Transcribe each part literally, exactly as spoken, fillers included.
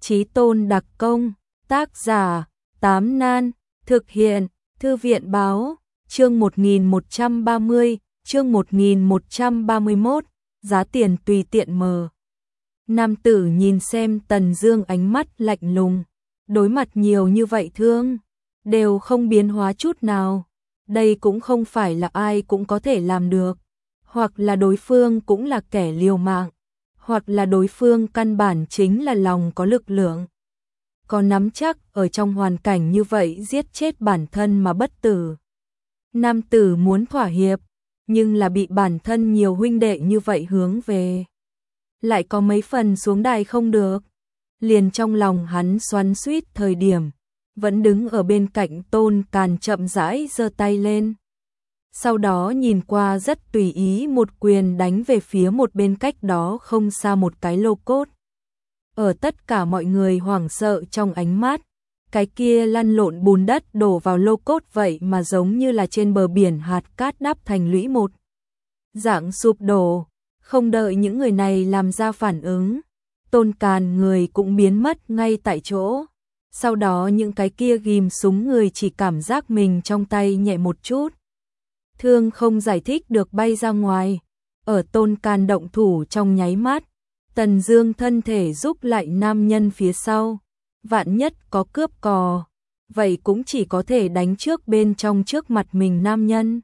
Chí Tôn đặc công, tác giả, Tám Nan, thực hiện, Thư viện báo, chương một nghìn một trăm ba mươi, chương một nghìn một trăm ba mươi mốt, giá tiền tùy tiện mờ. Nam tử nhìn xem Tần Dương ánh mắt lạnh lùng, đối mặt nhiều như vậy thương, đều không biến hóa chút nào. Đây cũng không phải là ai cũng có thể làm được, hoặc là đối phương cũng là kẻ liều mạng, hoặc là đối phương căn bản chính là lòng có lực lượng. Có nắm chắc ở trong hoàn cảnh như vậy giết chết bản thân mà bất tử. Nam tử muốn thỏa hiệp, nhưng là bị bản thân nhiều huynh đệ như vậy hướng về. Lại có mấy phần xuống đài không được. Liền trong lòng hắn xoắn xuýt thời điểm, vẫn đứng ở bên cạnh Tôn Càn chậm rãi giơ tay lên. Sau đó nhìn qua rất tùy ý một quyền đánh về phía một bên cách đó không xa một cái lô cốt. Ở tất cả mọi người hoảng sợ trong ánh mắt, cái kia lăn lộn bùn đất đổ vào lô cốt vậy mà giống như là trên bờ biển hạt cát đắp thành lũy một dạng sụp đổ. Không đợi những người này làm ra phản ứng, Tôn Càn người cũng biến mất ngay tại chỗ. Sau đó những cái kia ghim súng người chỉ cảm giác mình trong tay nhẹ một chút. Thương không giải thích được bay ra ngoài. Ở Tôn Càn động thủ trong nháy mắt, Tần Dương thân thể giúp lại nam nhân phía sau. Vạn nhất có cướp cò, vậy cũng chỉ có thể đánh trước bên trong trước mặt mình nam nhân.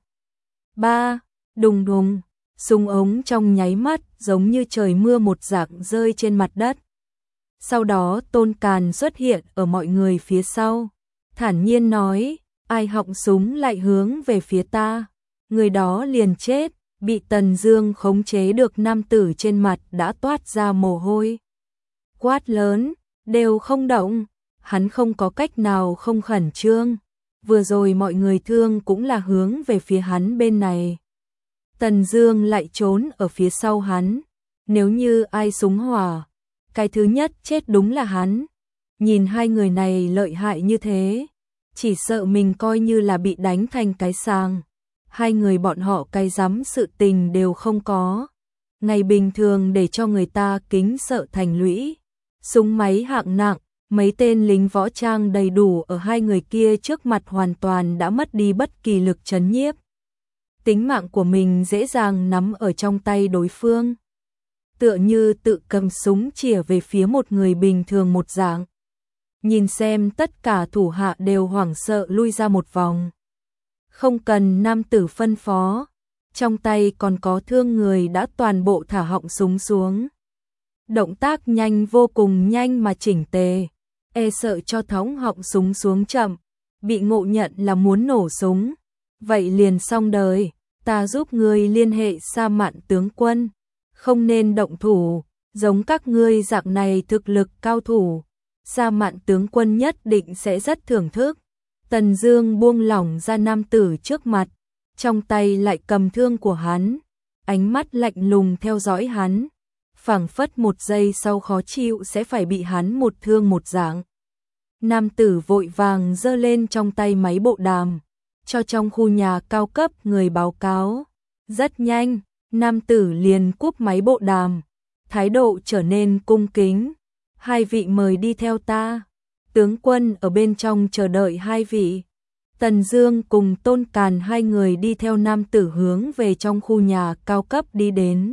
Ba, đùng đùng, súng ống trong nháy mắt giống như trời mưa một dạng rơi trên mặt đất. Sau đó Tôn Càn xuất hiện ở mọi người phía sau, thản nhiên nói, ai họng súng lại hướng về phía ta, người đó liền chết. Bị Tần Dương khống chế được nam tử trên mặt đã toát ra mồ hôi. Quát lớn, đều không động, hắn không có cách nào không khẩn trương. Vừa rồi mọi người thương cũng là hướng về phía hắn bên này. Tần Dương lại trốn ở phía sau hắn, nếu như ai súng hỏa, cái thứ nhất chết đúng là hắn. Nhìn hai người này lợi hại như thế, chỉ sợ mình coi như là bị đánh thành cái sàng. Hai người bọn họ cái dám sự tình đều không có. Ngày bình thường để cho người ta kính sợ thành lũy. Súng máy hạng nặng, mấy tên lính võ trang đầy đủ ở hai người kia trước mặt hoàn toàn đã mất đi bất kỳ lực trấn nhiếp. Tính mạng của mình dễ dàng nắm ở trong tay đối phương. Tựa như tự cầm súng chĩa về phía một người bình thường một dạng. Nhìn xem tất cả thủ hạ đều hoảng sợ lui ra một vòng. Không cần nam tử phân phó, trong tay còn có thương người đã toàn bộ thả họng súng xuống. Động tác nhanh vô cùng nhanh mà chỉnh tề, e sợ cho thõng họng súng xuống chậm, bị ngộ nhận là muốn nổ súng. Vậy liền xong đời, ta giúp ngươi liên hệ Sa Mạn tướng quân, không nên động thủ, giống các ngươi dạng này thực lực cao thủ, Sa Mạn tướng quân nhất định sẽ rất thưởng thức. Tần Dương buông lỏng ra nam tử trước mặt, trong tay lại cầm thương của hắn, ánh mắt lạnh lùng theo dõi hắn, phảng phất một giây sau khó chịu sẽ phải bị hắn một thương một dạng. Nam tử vội vàng giơ lên trong tay máy bộ đàm, cho trong khu nhà cao cấp người báo cáo. Rất nhanh, nam tử liền cúp máy bộ đàm, thái độ trở nên cung kính. Hai vị mời đi theo ta. Tướng quân ở bên trong chờ đợi hai vị. Tần Dương cùng Tôn Càn hai người đi theo nam tử hướng về trong khu nhà cao cấp đi đến.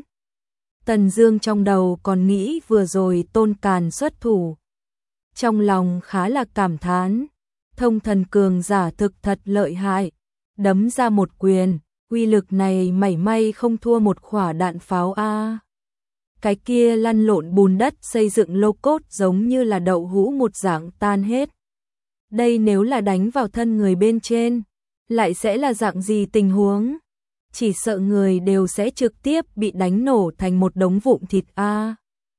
Tần Dương trong đầu còn nghĩ vừa rồi Tôn Càn xuất thủ. Trong lòng khá là cảm thán, thông thần cường giả thực thật lợi hại, đấm ra một quyền, uy lực này mảy may không thua một quả đạn pháo a. Cái kia lăn lộn bùn đất xây dựng lô cốt giống như là đậu hũ một dạng tan hết. Đây nếu là đánh vào thân người bên trên, lại sẽ là dạng gì tình huống? Chỉ sợ người đều sẽ trực tiếp bị đánh nổ thành một đống vụn thịt a.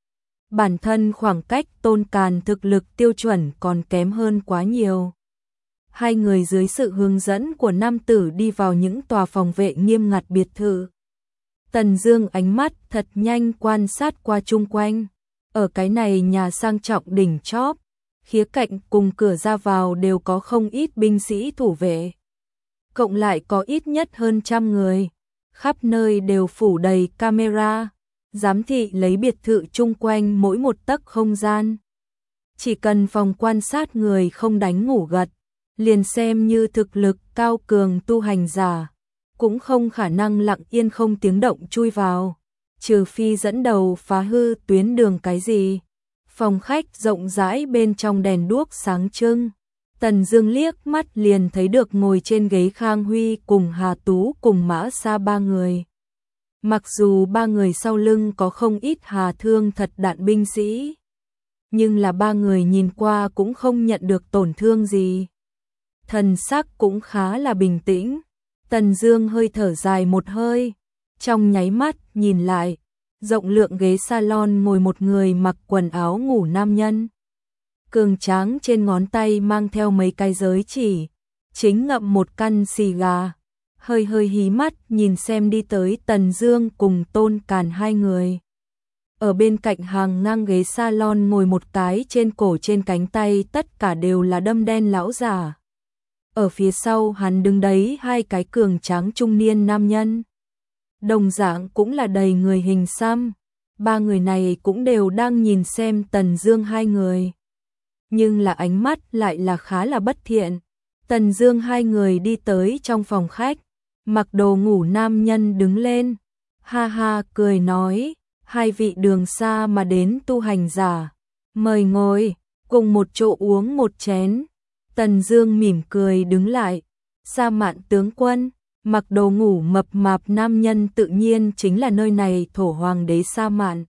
Bản thân khoảng cách Tôn Càn thực lực tiêu chuẩn còn kém hơn quá nhiều. Hai người dưới sự hướng dẫn của nam tử đi vào những tòa phòng vệ nghiêm ngặt biệt thự. Tần Dương ánh mắt thật nhanh quan sát qua chung quanh. Ở cái này nhà sang trọng đỉnh chóp, khía cạnh cùng cửa ra vào đều có không ít binh sĩ thủ vệ. Cộng lại có ít nhất hơn trăm người. Khắp nơi đều phủ đầy camera, giám thị lấy biệt thự chung quanh mỗi một tấc không gian. chỉ cần phòng quan sát người không đánh ngủ gật, liền xem như thực lực cao cường tu hành giả, cũng không khả năng lặng yên không tiếng động chui vào, trừ phi dẫn đầu phá hư tuyến đường cái gì. Phòng khách rộng rãi bên trong đèn đuốc sáng trưng, Tần Dương liếc mắt liền thấy được ngồi trên ghế Khang Huy cùng Hà Tú cùng Mã Sa ba người. Mặc dù ba người sau lưng có không ít hà thương thật đạn binh sĩ, nhưng là ba người nhìn qua cũng không nhận được tổn thương gì. Thần sắc cũng khá là bình tĩnh. Tần Dương hơi thở dài một hơi, trong nháy mắt nhìn lại, rộng lượng ghế salon ngồi một người mặc quần áo ngủ nam nhân. Cường tráng trên ngón tay mang theo mấy cái giới chỉ, chính ngậm một căn xì gà, hơi hơi hí mắt nhìn xem đi tới Tần Dương cùng Tôn Càn hai người. Ở bên cạnh hàng ngang ghế salon ngồi một cái trên cổ trên cánh tay tất cả đều là đâm đen lão giả. Ở phía sau hắn đứng đấy hai cái cường tráng trung niên nam nhân. Đồng dạng cũng là đầy người hình xăm. Ba người này cũng đều đang nhìn xem Tần Dương hai người. Nhưng là ánh mắt lại là khá là bất thiện. Tần Dương hai người đi tới trong phòng khách, mặc đồ ngủ nam nhân đứng lên, ha ha cười nói, hai vị đường xa mà đến tu hành giả, mời ngồi, cùng một chỗ uống một chén. Tần Dương mỉm cười đứng lại, Sa Mạn tướng quân, mặc đồ ngủ mập mạp nam nhân tự nhiên chính là nơi này thổ hoàng đế Sa Mạn.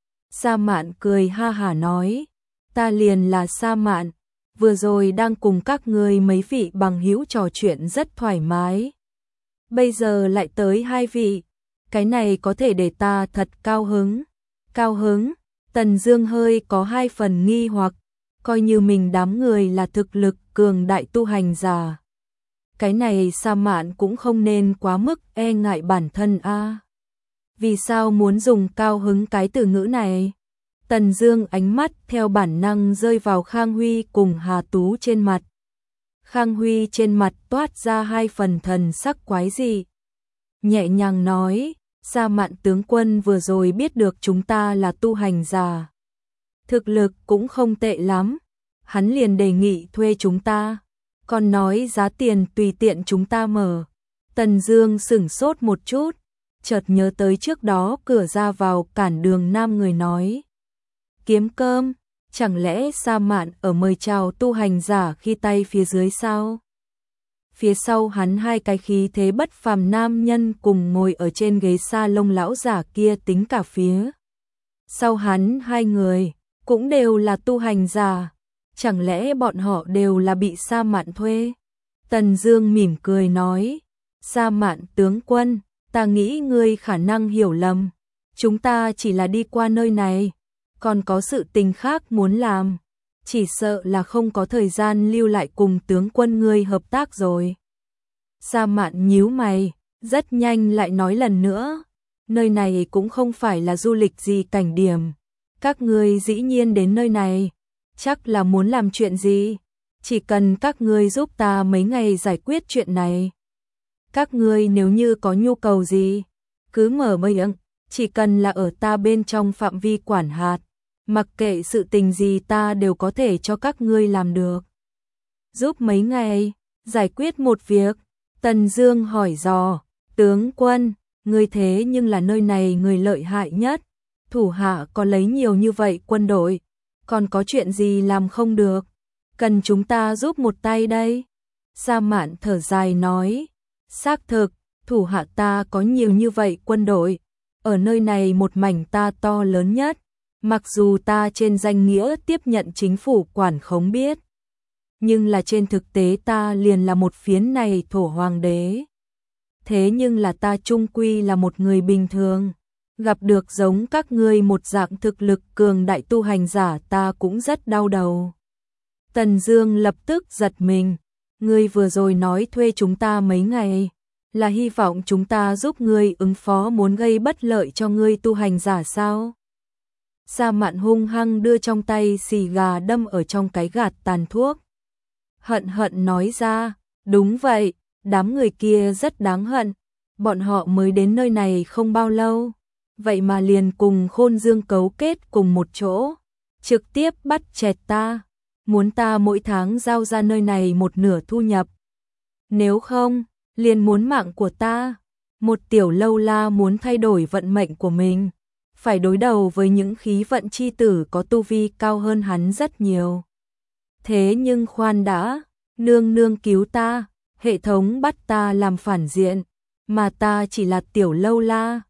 Sa Mạn cười ha hả nói, ta liền là Sa Mạn, vừa rồi đang cùng các ngươi mấy vị bằng hữu trò chuyện rất thoải mái. Bây giờ lại tới hai vị, cái này có thể để ta thật cao hứng. Cao hứng, Tần Dương hơi có hai phần nghi hoặc, coi như mình đám người là thực lực cường đại tu hành giả. Cái này Sa Mạn cũng không nên quá mức e ngại bản thân a. À. Vì sao muốn dùng cao hứng cái từ ngữ này? Tần Dương ánh mắt theo bản năng rơi vào Khang Huy cùng Hà Tú trên mặt. Khang Huy trên mặt toát ra hai phần thần sắc quái dị. Nhẹ nhàng nói, Sa Mạn tướng quân vừa rồi biết được chúng ta là tu hành giả. Thực lực cũng không tệ lắm. Hắn liền đề nghị thuê chúng ta. Còn nói giá tiền tùy tiện chúng ta mở. Tần Dương sửng sốt một chút, chợt nhớ tới trước đó cửa ra vào cản đường nam người nói. Kiếm cơm, chẳng lẽ Sa Mạn ở mời chào tu hành giả khi tay phía dưới sao? Phía sau hắn hai cái khí thế bất phàm nam nhân cùng ngồi ở trên ghế sa lông lão giả kia tính cả phía. Sau hắn hai người, cũng đều là tu hành giả. Chẳng lẽ bọn họ đều là bị Sa Mạn thuê? Tần Dương mỉm cười nói, Sa Mạn tướng quân, ta nghĩ ngươi khả năng hiểu lầm. Chúng ta chỉ là đi qua nơi này, còn có sự tình khác muốn làm. Chỉ sợ là không có thời gian lưu lại cùng tướng quân ngươi hợp tác rồi. Sa Mạn nhíu mày, rất nhanh lại nói lần nữa, nơi này cũng không phải là du lịch gì cảnh điểm. Các ngươi dĩ nhiên đến nơi này, chắc là muốn làm chuyện gì? Chỉ cần các ngươi giúp ta mấy ngày giải quyết chuyện này. Các ngươi nếu như có nhu cầu gì, cứ mở miệng, chỉ cần là ở ta bên trong phạm vi quản hạt, mặc kệ sự tình gì ta đều có thể cho các ngươi làm được. Giúp mấy ngày, giải quyết một việc. Tần Dương hỏi dò, tướng quân, ngươi thế nhưng là nơi này người lợi hại nhất, thủ hạ có lấy nhiều như vậy quân đội, còn có chuyện gì làm không được, cần chúng ta giúp một tay đây. Sa Mạn thở dài nói, xác thực, thủ hạ ta có nhiều như vậy quân đội, ở nơi này một mảnh ta to lớn nhất, mặc dù ta trên danh nghĩa tiếp nhận chính phủ quản khống biết, nhưng là trên thực tế ta liền là một phiến này thổ hoàng đế. Thế nhưng là ta chung quy là một người bình thường, gặp được giống các ngươi một dạng thực lực cường đại tu hành giả ta cũng rất đau đầu. Tần Dương lập tức giật mình, ngươi vừa rồi nói thuê chúng ta mấy ngày, là hy vọng chúng ta giúp ngươi ứng phó muốn gây bất lợi cho ngươi tu hành giả sao? Sa Mạn hung hăng đưa trong tay xì gà đâm ở trong cái gạt tàn thuốc. Hận hận nói ra, đúng vậy, đám người kia rất đáng hận, bọn họ mới đến nơi này không bao lâu, vậy mà liền cùng Khôn Dương cấu kết cùng một chỗ, trực tiếp bắt chẹt ta, muốn ta mỗi tháng giao ra nơi này một nửa thu nhập. Nếu không, liền muốn mạng của ta. Một tiểu lâu la muốn thay đổi vận mệnh của mình, phải đối đầu với những khí vận chi tử có tu vi cao hơn hắn rất nhiều. Thế nhưng khoan đã, nương nương cứu ta, hệ thống bắt ta làm phản diện, mà ta chỉ là tiểu lâu la,